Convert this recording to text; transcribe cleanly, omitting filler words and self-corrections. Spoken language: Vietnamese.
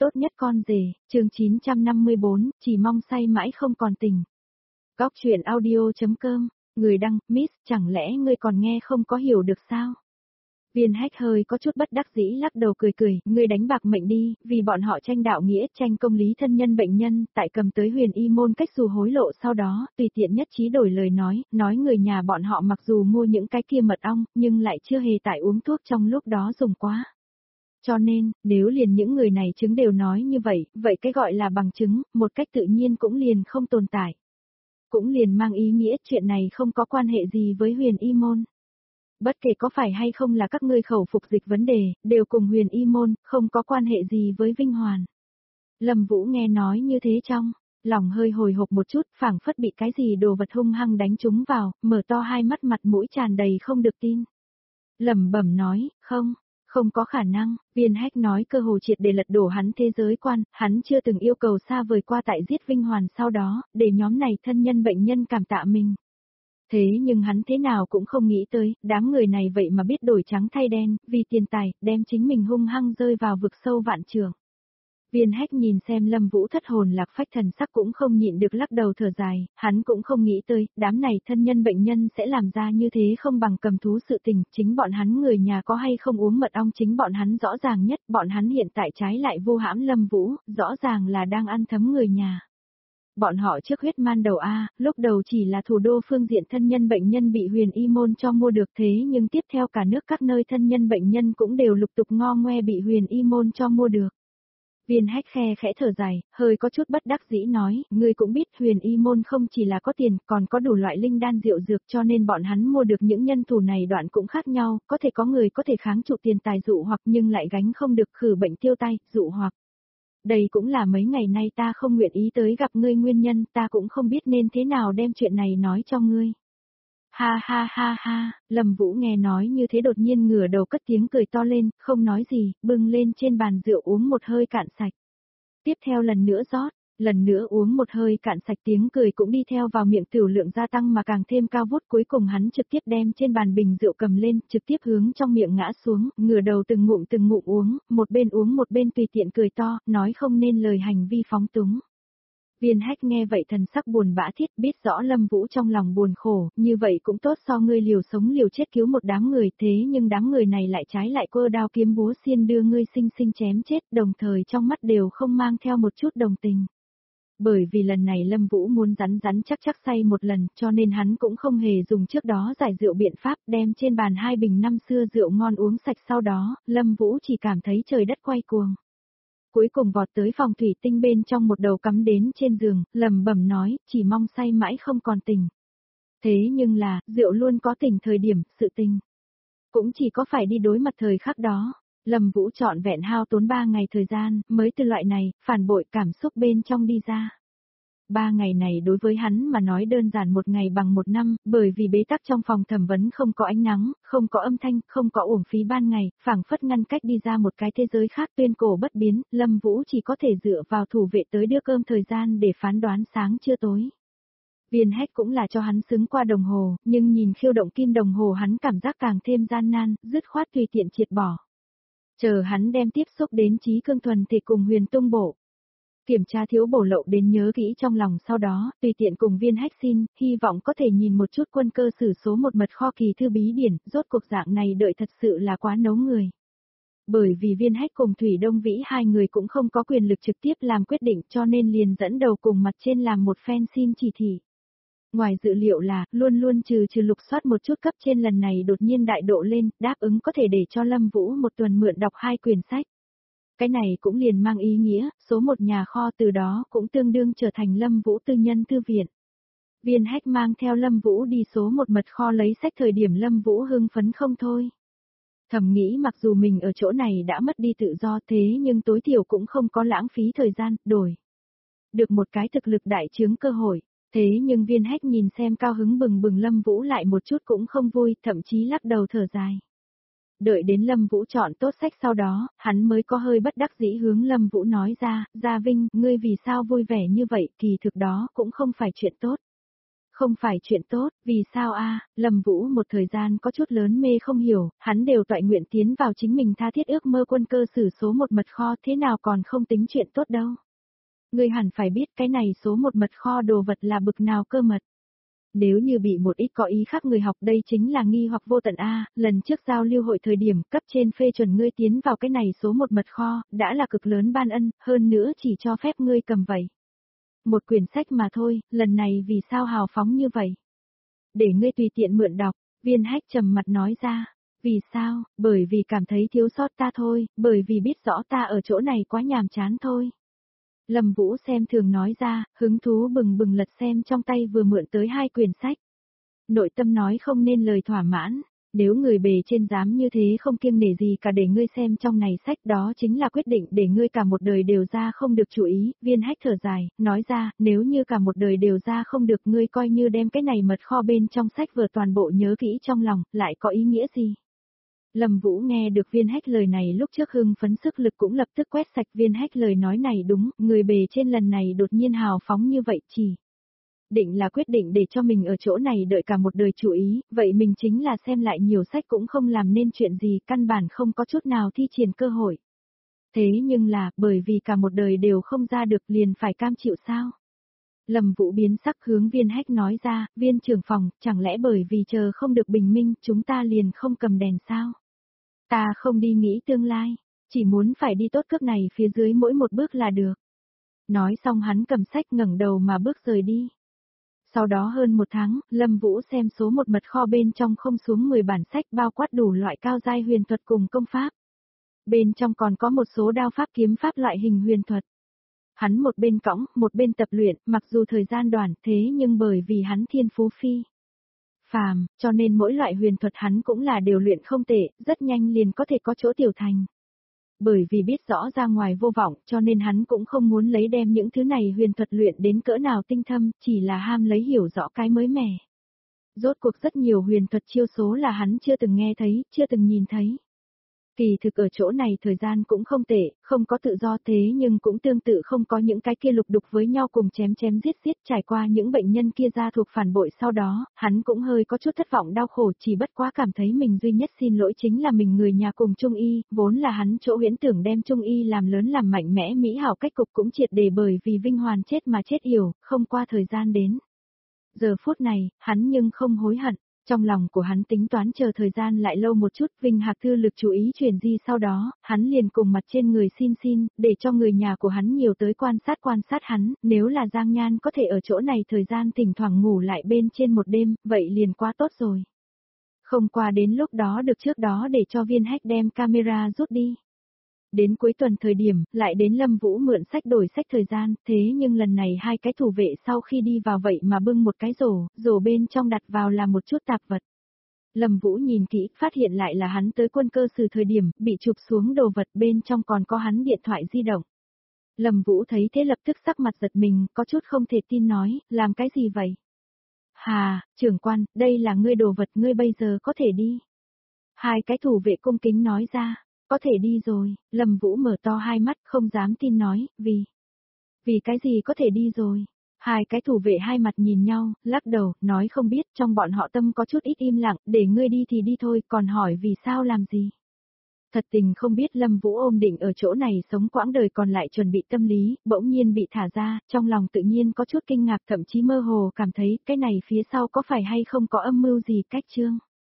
Tốt nhất con rể, chương 954, chỉ mong say mãi không còn tình. Góc truyện audio.com, người đăng, Miss, chẳng lẽ ngươi còn nghe không có hiểu được sao? Viên Hách hơi có chút bất đắc dĩ lắc đầu cười, ngươi đánh bạc mệnh đi, vì bọn họ tranh đạo nghĩa, tranh công lý thân nhân bệnh nhân, tại cầm tới Huyền Y môn cách dù hối lộ sau đó, tùy tiện nhất trí đổi lời nói người nhà bọn họ mặc dù mua những cái kia mật ong, nhưng lại chưa hề tại uống thuốc trong lúc đó dùng quá. Cho nên, nếu liền những người này chứng đều nói như vậy, vậy cái gọi là bằng chứng, một cách tự nhiên cũng liền không tồn tại. Cũng liền mang ý nghĩa chuyện này không có quan hệ gì với Huyền Y môn. Bất kể có phải hay không là các ngươi khẩu phục dịch vấn đề, đều cùng Huyền Y môn, không có quan hệ gì với Vinh Hoàn. Lâm Vũ nghe nói như thế trong lòng hơi hồi hộp một chút, phảng phất bị cái gì đồ vật hung hăng đánh trúng vào, mở to hai mắt mặt mũi tràn đầy không được tin. Lẩm bẩm nói, không có khả năng, Viên Hách nói cơ hồ triệt để lật đổ hắn thế giới quan, hắn chưa từng yêu cầu xa vời qua tại giết Vinh Hoàn sau đó, để nhóm này thân nhân bệnh nhân cảm tạ mình. Thế nhưng hắn thế nào cũng không nghĩ tới, đám người này vậy mà biết đổi trắng thay đen, vì tiền tài, đem chính mình hung hăng rơi vào vực sâu vạn trượng. Viên Hách nhìn xem Lâm Vũ thất hồn lạc phách thần sắc cũng không nhịn được lắc đầu thở dài, hắn cũng không nghĩ tới, đám này thân nhân bệnh nhân sẽ làm ra như thế không bằng cầm thú sự tình, chính bọn hắn người nhà có hay không uống mật ong chính bọn hắn rõ ràng nhất, bọn hắn hiện tại trái lại vô hãm Lâm Vũ, rõ ràng là đang ăn thấm người nhà. Bọn họ trước huyết man đầu lúc đầu chỉ là thủ đô phương diện thân nhân bệnh nhân bị Huyền Y môn cho mua được thế nhưng tiếp theo cả nước các nơi thân nhân bệnh nhân cũng đều lục tục ngo ngoe bị Huyền Y môn cho mua được. Viên Hách khe khẽ thở dài, hơi có chút bất đắc dĩ nói, ngươi cũng biết Huyền Y môn không chỉ là có tiền, còn có đủ loại linh đan diệu dược cho nên bọn hắn mua được những nhân thủ này đoạn cũng khác nhau, có thể có người có thể kháng trụ tiền tài dụ hoặc nhưng lại gánh không được khử bệnh tiêu tai, dụ hoặc. Đây cũng là mấy ngày nay ta không nguyện ý tới gặp ngươi nguyên nhân, ta cũng không biết nên thế nào đem chuyện này nói cho ngươi. Ha, Lâm Vũ nghe nói như thế đột nhiên ngửa đầu cất tiếng cười to lên, không nói gì, bưng lên trên bàn rượu uống một hơi cạn sạch. Tiếp theo lần nữa rót, lần nữa uống một hơi cạn sạch tiếng cười cũng đi theo vào miệng tiểu lượng gia tăng mà càng thêm cao vút cuối cùng hắn trực tiếp đem trên bàn bình rượu cầm lên, trực tiếp hướng trong miệng ngã xuống, ngửa đầu từng ngụm uống một bên tùy tiện cười to, nói không nên lời hành vi phóng túng. Viên Hách nghe vậy thần sắc buồn bã thiết biết rõ Lâm Vũ trong lòng buồn khổ, như vậy cũng tốt so ngươi liều sống liều chết cứu một đám người thế nhưng đám người này lại trái lại quơ đao kiếm búa xiên đưa ngươi sinh sinh chém chết đồng thời trong mắt đều không mang theo một chút đồng tình. Bởi vì lần này Lâm Vũ muốn rắn chắc say một lần cho nên hắn cũng không hề dùng trước đó giải rượu biện pháp đem trên bàn 2 bình năm xưa rượu ngon uống sạch sau đó, Lâm Vũ chỉ cảm thấy trời đất quay cuồng. Cuối cùng vọt tới phòng thủy tinh bên trong một đầu cắm đến trên giường, lẩm bẩm nói, chỉ mong say mãi không còn tình. Thế nhưng là, rượu luôn có tình thời điểm, sự tình. Cũng chỉ có phải đi đối mặt thời khắc đó. Lâm Vũ trọn vẹn hao tốn 3 ngày thời gian, mới từ loại này, phản bội cảm xúc bên trong đi ra. 3 ngày này đối với hắn mà nói đơn giản một ngày bằng một năm, bởi vì bế tắc trong phòng thẩm vấn không có ánh nắng, không có âm thanh, không có uổng phí ban ngày, phảng phất ngăn cách đi ra một cái thế giới khác tuyên cổ bất biến, Lâm Vũ chỉ có thể dựa vào thủ vệ tới đưa cơm thời gian để phán đoán sáng trưa tối. Viên Hách cũng là cho hắn xứng qua đồng hồ, nhưng nhìn khiêu động kim đồng hồ hắn cảm giác càng thêm gian nan, dứt khoát tùy tiện triệt bỏ. Chờ hắn đem tiếp xúc đến trí cương thuần thì cùng Huyền Tung Bộ. Kiểm tra thiếu bổ lậu đến nhớ kỹ trong lòng sau đó, tùy tiện cùng Viên Hách xin, hy vọng có thể nhìn một chút quân cơ sử số một mật kho kỳ thư bí điển, rốt cuộc dạng này đợi thật sự là quá nấu người. Bởi vì Viên Hách cùng Thủy Đông Vĩ hai người cũng không có quyền lực trực tiếp làm quyết định cho nên liền dẫn đầu cùng mặt trên làm một phen xin chỉ thị. Ngoài dự liệu là, luôn trừ lục soát một chút cấp trên lần này đột nhiên đại độ lên, đáp ứng có thể để cho Lâm Vũ một tuần mượn đọc 2 quyển sách. Cái này cũng liền mang ý nghĩa, số một nhà kho từ đó cũng tương đương trở thành Lâm Vũ tư nhân thư viện. Viên Hách mang theo Lâm Vũ đi số một mật kho lấy sách thời điểm Lâm Vũ hưng phấn không thôi. Thầm nghĩ mặc dù mình ở chỗ này đã mất đi tự do thế nhưng tối thiểu cũng không có lãng phí thời gian, đổi. Được một cái thực lực đại chướng cơ hội, thế nhưng Viên Hách nhìn xem cao hứng bừng Lâm Vũ lại một chút cũng không vui, thậm chí lắc đầu thở dài. Đợi đến Lâm Vũ chọn tốt sách sau đó, hắn mới có hơi bất đắc dĩ hướng Lâm Vũ nói ra, Gia Vinh, ngươi vì sao vui vẻ như vậy, kỳ thực đó cũng không phải chuyện tốt. Không phải chuyện tốt, vì sao a? Lâm Vũ một thời gian có chút lớn mê không hiểu, hắn đều toại nguyện tiến vào chính mình tha thiết ước mơ quân cơ sử số một mật kho thế nào còn không tính chuyện tốt đâu. Ngươi hẳn phải biết cái này số một mật kho đồ vật là bực nào cơ mật. Nếu như bị một ít có ý khác người học đây chính là nghi hoặc vô tận a, lần trước giao lưu hội thời điểm cấp trên phê chuẩn ngươi tiến vào cái này số một mật kho, đã là cực lớn ban ân, hơn nữa chỉ cho phép ngươi cầm vậy. Một quyển sách mà thôi, lần này vì sao hào phóng như vậy? Để ngươi tùy tiện mượn đọc, Viên Hách trầm mặt nói ra. Vì sao? Bởi vì cảm thấy thiếu sót ta thôi, bởi vì biết rõ ta ở chỗ này quá nhàm chán thôi. Lâm Vũ xem thường nói ra, hứng thú bừng bừng lật xem trong tay vừa mượn tới 2 quyển sách. Nội tâm nói không nên lời thỏa mãn, nếu người bề trên dám như thế không kiêng nể gì cả để ngươi xem trong này sách đó chính là quyết định để ngươi cả một đời đều ra không được chú ý, Viên Hách thở dài, nói ra, nếu như cả một đời đều ra không được ngươi coi như đem cái này mật kho bên trong sách vừa toàn bộ nhớ kỹ trong lòng, lại có ý nghĩa gì? Lâm Vũ nghe được Viên Hách lời này lúc trước hưng phấn sức lực cũng lập tức quét sạch Viên Hách lời nói này đúng, người bề trên lần này đột nhiên hào phóng như vậy chỉ. Định là quyết định để cho mình ở chỗ này đợi cả một đời chú ý, vậy mình chính là xem lại nhiều sách cũng không làm nên chuyện gì, căn bản không có chút nào thi triển cơ hội. Thế nhưng là, bởi vì cả một đời đều không ra được liền phải cam chịu sao? Lâm Vũ biến sắc hướng Viên Hách nói ra, Viên trưởng phòng, chẳng lẽ bởi vì chờ không được bình minh chúng ta liền không cầm đèn sao? Ta không đi nghĩ tương lai, chỉ muốn phải đi tốt cước này phía dưới mỗi một bước là được. Nói xong hắn cầm sách ngẩng đầu mà bước rời đi. Sau đó hơn 1 tháng, Lâm Vũ xem số một mật kho bên trong không xuống 10 bản sách bao quát đủ loại cao giai huyền thuật cùng công pháp. Bên trong còn có một số đao pháp kiếm pháp loại hình huyền thuật. Hắn một bên cõng, một bên tập luyện, mặc dù thời gian đoạn thế nhưng bởi vì hắn thiên phú phi phàm, cho nên mỗi loại huyền thuật hắn cũng là đều luyện không tệ, rất nhanh liền có thể có chỗ tiểu thành. Bởi vì biết rõ ra ngoài vô vọng, cho nên hắn cũng không muốn lấy đem những thứ này huyền thuật luyện đến cỡ nào tinh thâm, chỉ là ham lấy hiểu rõ cái mới mẻ. Rốt cuộc rất nhiều huyền thuật chiêu số là hắn chưa từng nghe thấy, chưa từng nhìn thấy. Kỳ thực ở chỗ này thời gian cũng không tệ, không có tự do thế nhưng cũng tương tự không có những cái kia lục đục với nhau cùng chém chém giết giết trải qua những bệnh nhân kia ra thuộc phản bội sau đó, hắn cũng hơi có chút thất vọng đau khổ chỉ bất quá cảm thấy mình duy nhất xin lỗi chính là mình người nhà cùng Trung Y, vốn là hắn chỗ huyễn tưởng đem Trung Y làm lớn làm mạnh mẽ mỹ hảo cách cục cũng triệt để bởi vì Vinh Hoàn chết mà chết yểu, không qua thời gian đến. Giờ phút này, hắn nhưng không hối hận. Trong lòng của hắn tính toán chờ thời gian lại lâu một chút, Vinh Hạc Thư lực chú ý chuyển di sau đó, hắn liền cùng mặt trên người xin, để cho người nhà của hắn nhiều tới quan sát hắn, nếu là Giang Nhan có thể ở chỗ này thời gian thỉnh thoảng ngủ lại bên trên một đêm, vậy liền quá tốt rồi. Không qua đến lúc đó được trước đó để cho Viên Hách đem camera rút đi. Đến cuối tuần thời điểm, lại đến Lâm Vũ mượn sách đổi sách thời gian, thế nhưng lần này 2 cái thủ vệ sau khi đi vào vậy mà bưng một cái rổ bên trong đặt vào là một chút tạp vật. Lâm Vũ nhìn kỹ, phát hiện lại là hắn tới quân cơ sử thời điểm, bị chụp xuống đồ vật bên trong còn có hắn điện thoại di động. Lâm Vũ thấy thế lập tức sắc mặt giật mình, có chút không thể tin nói, làm cái gì vậy? Hà, trưởng quan, đây là ngươi đồ vật ngươi bây giờ có thể đi. 2 cái thủ vệ cung kính nói ra. Có thể đi rồi, Lâm Vũ mở to hai mắt không dám tin nói, vì cái gì có thể đi rồi. 2 cái thủ vệ hai mặt nhìn nhau, lắc đầu, nói không biết, trong bọn họ tâm có chút ít im lặng, để ngươi đi thì đi thôi, còn hỏi vì sao làm gì. Thật tình không biết Lâm Vũ ôm định ở chỗ này sống quãng đời còn lại chuẩn bị tâm lý, bỗng nhiên bị thả ra, trong lòng tự nhiên có chút kinh ngạc thậm chí mơ hồ cảm thấy cái này phía sau có phải hay không có âm mưu gì cách chương.